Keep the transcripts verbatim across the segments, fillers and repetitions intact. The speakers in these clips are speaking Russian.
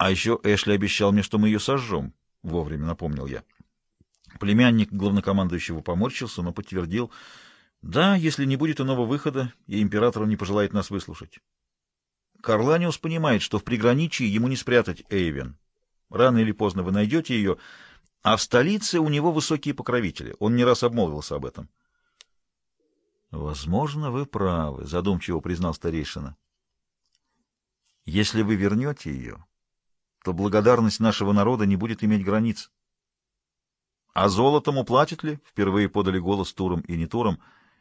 А еще Эшли обещал мне, что мы ее сожжем, — вовремя напомнил я. Племянник главнокомандующего поморщился, но подтвердил: да, если не будет иного выхода, и император не пожелает нас выслушать. Карланиус понимает, что в приграничье ему не спрятать Эйвен. Рано или поздно вы найдете ее, а в столице у него высокие покровители. Он не раз обмолвился об этом. — Возможно, вы правы, — задумчиво признал старейшина. — Если вы вернете ее, то благодарность нашего народа не будет иметь границ. — А золотом уплатит ли? — впервые подали голос Туром и не Туром.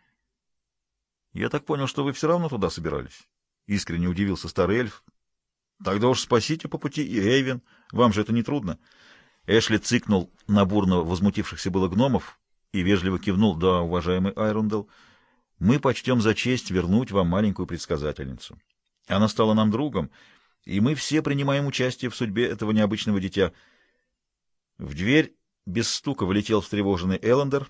— Я так понял, что вы все равно туда собирались. Искренне удивился старый эльф. — Тогда уж спасите по пути и Эйвен. Вам же это не трудно. Эшли цыкнул на бурно возмутившихся было гномов и вежливо кивнул: да, уважаемый Айрундел, мы почтем за честь вернуть вам маленькую предсказательницу. Она стала нам другом, и мы все принимаем участие в судьбе этого необычного дитя. В дверь без стука влетел встревоженный Эллендер.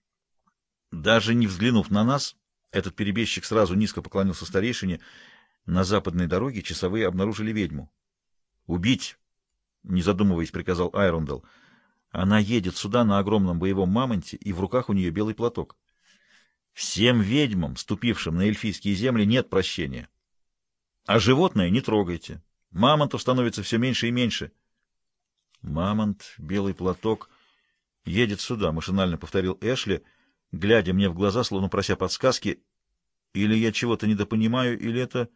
Даже не взглянув на нас, этот перебежчик сразу низко поклонился старейшине. На западной дороге часовые обнаружили ведьму. «Убить!» — не задумываясь, приказал Айрундел. «Она едет сюда на огромном боевом мамонте, и в руках у нее белый платок. Всем ведьмам, ступившим на эльфийские земли, нет прощения. А животное не трогайте. Мамонтов становится все меньше и меньше». «Мамонт, белый платок, едет сюда», — машинально повторил Эшли, глядя мне в глаза, словно прося подсказки. «Или я чего-то недопонимаю, или это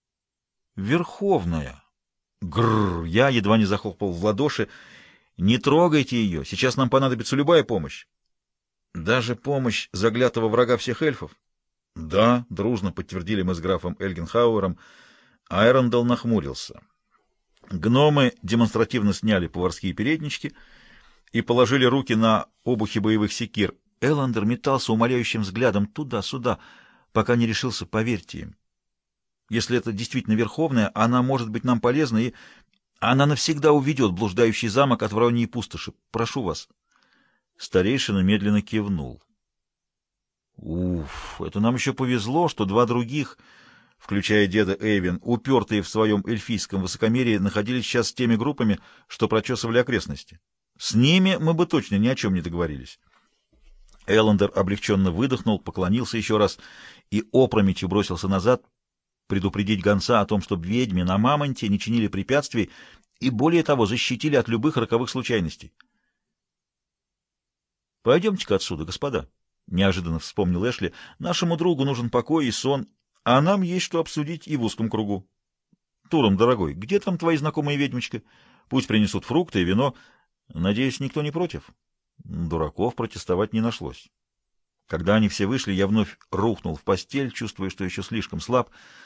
Верховная». Грррр! Я едва не захлопал в ладоши. «Не трогайте ее! Сейчас нам понадобится любая помощь!» «Даже помощь заклятого врага всех эльфов?» «Да», — дружно подтвердили мы с графом Эльгенхауэром. Айрондел нахмурился. Гномы демонстративно сняли поварские переднички и положили руки на обухи боевых секир. Эллендер метался умоляющим взглядом туда-сюда, пока не решился: поверьте им. Если это действительно Верховная, она может быть нам полезна, и она навсегда уведет блуждающий замок от Вороньей пустоши. Прошу вас. Старейшина медленно кивнул. Уф, это нам еще повезло, что два других, включая деда Эйвен, упертые в своем эльфийском высокомерии, находились сейчас с теми группами, что прочесывали окрестности. С ними мы бы точно ни о чем не договорились. Эллендер облегченно выдохнул, поклонился еще раз и опрометью бросился назад, предупредить гонца о том, чтобы ведьме на мамонте не чинили препятствий и, более того, защитили от любых роковых случайностей. «Пойдемте-ка отсюда, господа», — неожиданно вспомнил Эшли. «Нашему другу нужен покой и сон, а нам есть что обсудить и в узком кругу. Туром, дорогой, где там твои знакомые ведьмочки? Пусть принесут фрукты и вино. Надеюсь, никто не против?» Дураков протестовать не нашлось. Когда они все вышли, я вновь рухнул в постель, чувствуя, что еще слишком слаб.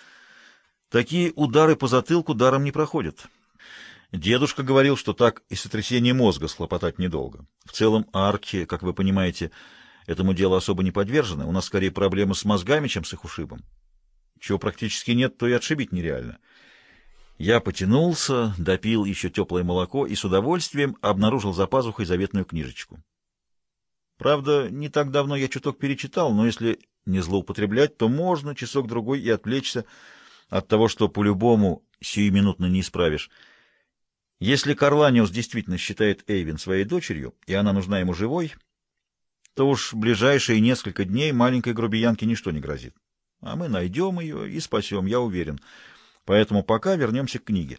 Такие удары по затылку даром не проходят. Дедушка говорил, что так и сотрясение мозга схлопотать недолго. В целом, арки, как вы понимаете, этому делу особо не подвержены. У нас скорее проблемы с мозгами, чем с их ушибом. Чего практически нет, то и отшибить нереально. Я потянулся, допил еще теплое молоко и с удовольствием обнаружил за пазухой заветную книжечку. Правда, не так давно я чуток перечитал, но если не злоупотреблять, то можно часок-другой и отвлечься от того, что по-любому сиюминутно не исправишь. Если Карланиус действительно считает Эйвен своей дочерью, и она нужна ему живой, то уж в ближайшие несколько дней маленькой грубиянке ничто не грозит. А мы найдем ее и спасем, я уверен. Поэтому пока вернемся к книге.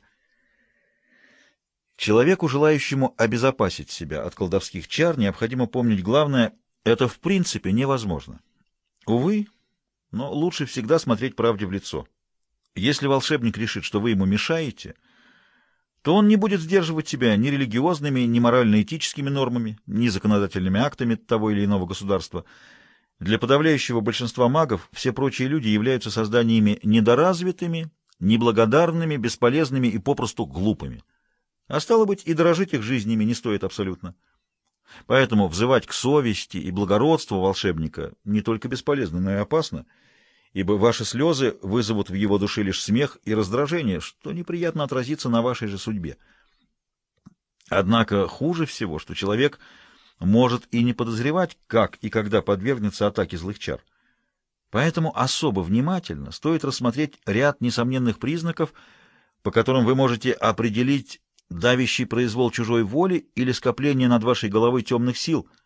Человеку, желающему обезопасить себя от колдовских чар, необходимо помнить главное — это в принципе невозможно. Увы, но лучше всегда смотреть правде в лицо. Если волшебник решит, что вы ему мешаете, то он не будет сдерживать себя ни религиозными, ни морально-этическими нормами, ни законодательными актами того или иного государства. Для подавляющего большинства магов все прочие люди являются созданиями недоразвитыми, неблагодарными, бесполезными и попросту глупыми. А стало быть, и дорожить их жизнями не стоит абсолютно. Поэтому взывать к совести и благородству волшебника не только бесполезно, но и опасно, ибо ваши слезы вызовут в его душе лишь смех и раздражение, что неприятно отразится на вашей же судьбе. Однако хуже всего, что человек может и не подозревать, как и когда подвергнется атаке злых чар. Поэтому особо внимательно стоит рассмотреть ряд несомненных признаков, по которым вы можете определить, давящий произвол чужой воли или скопление над вашей головой темных сил.